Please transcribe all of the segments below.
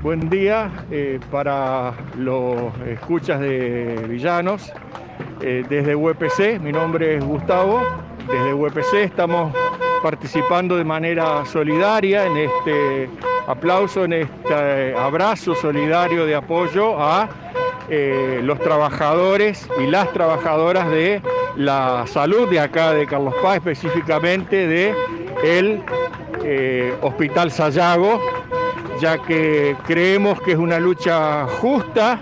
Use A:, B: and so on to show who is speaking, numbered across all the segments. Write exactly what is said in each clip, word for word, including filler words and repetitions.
A: Buen día eh, para los escuchas de Villanos. Eh, desde U E P C, mi nombre es Gustavo. Desde U E P C estamos participando de manera solidaria en este aplauso, en este abrazo solidario de apoyo a eh, los trabajadores y las trabajadoras de la salud de acá de Carlos Paz, específicamente de el eh, Hospital Sayago, ya que creemos que es una lucha justa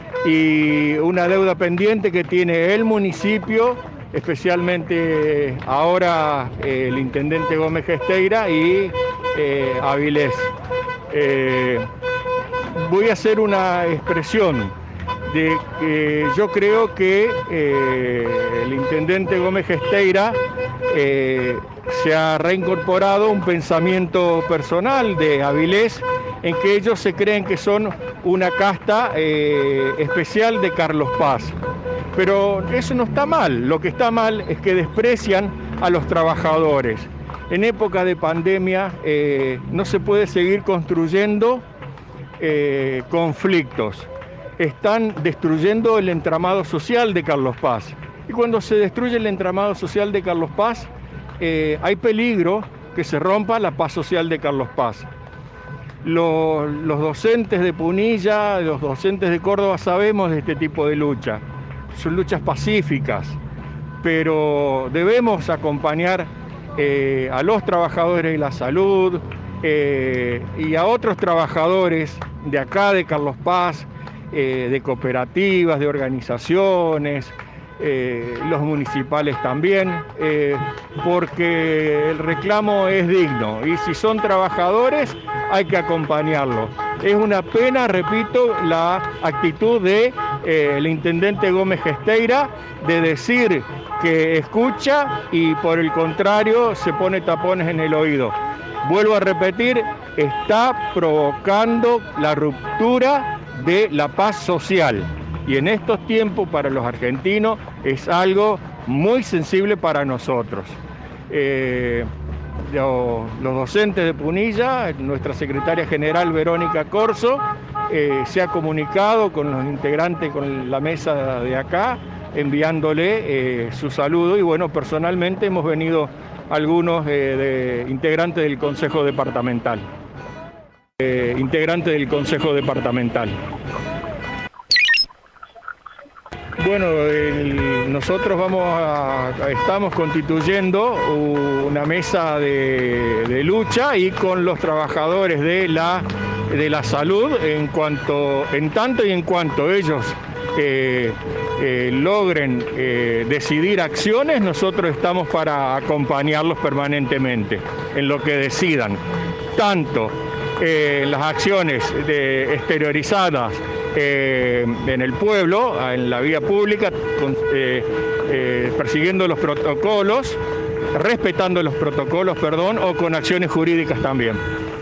A: y una deuda pendiente que tiene el municipio, especialmente ahora eh, el intendente Gómez Gesteira y eh, Avilés. Eh, voy a hacer una expresión de que yo creo que eh, el intendente Gómez Gesteira eh, se ha reincorporado un pensamiento personal de Avilés, en que ellos se creen que son una casta eh, especial de Carlos Paz. Pero eso no está mal, lo que está mal es que desprecian a los trabajadores. En época de pandemia eh, no se puede seguir construyendo eh, conflictos. Están destruyendo el entramado social de Carlos Paz. Y cuando se destruye el entramado social de Carlos Paz, eh, hay peligro que se rompa la paz social de Carlos Paz. Los, los docentes de Punilla, los docentes de Córdoba sabemos de este tipo de lucha. Son luchas pacíficas, pero debemos acompañar eh, a los trabajadores de la salud eh, y a otros trabajadores de acá de Carlos Paz, eh, de cooperativas, de organizaciones, eh, los municipales también, eh, porque el reclamo es digno y si son trabajadores hay que acompañarlos. Es una pena, repito, la actitud de eh, el intendente Gómez Gesteira de decir que escucha y por el contrario se pone tapones en el oído. Vuelvo a repetir, está provocando la ruptura de la paz social y en estos tiempos para los argentinos es algo muy sensible para nosotros. Eh, Los, los docentes de Punilla, nuestra secretaria general Verónica Corso, eh, se ha comunicado con los integrantes, con la mesa de acá, enviándole eh, su saludo y bueno, personalmente hemos venido algunos eh, de, integrantes del Consejo Departamental. Eh, integrantes del Consejo Departamental. Bueno, el, nosotros vamos a, estamos constituyendo una mesa de, de lucha y con los trabajadores de la, de la salud en cuanto, en tanto y en cuanto ellos eh, eh, logren eh, decidir acciones, nosotros estamos para acompañarlos permanentemente en lo que decidan, tanto eh, las acciones de, exteriorizadas Eh, en el pueblo, en la vía pública, con, eh, eh, persiguiendo los protocolos, respetando los protocolos, perdón, o con acciones jurídicas también.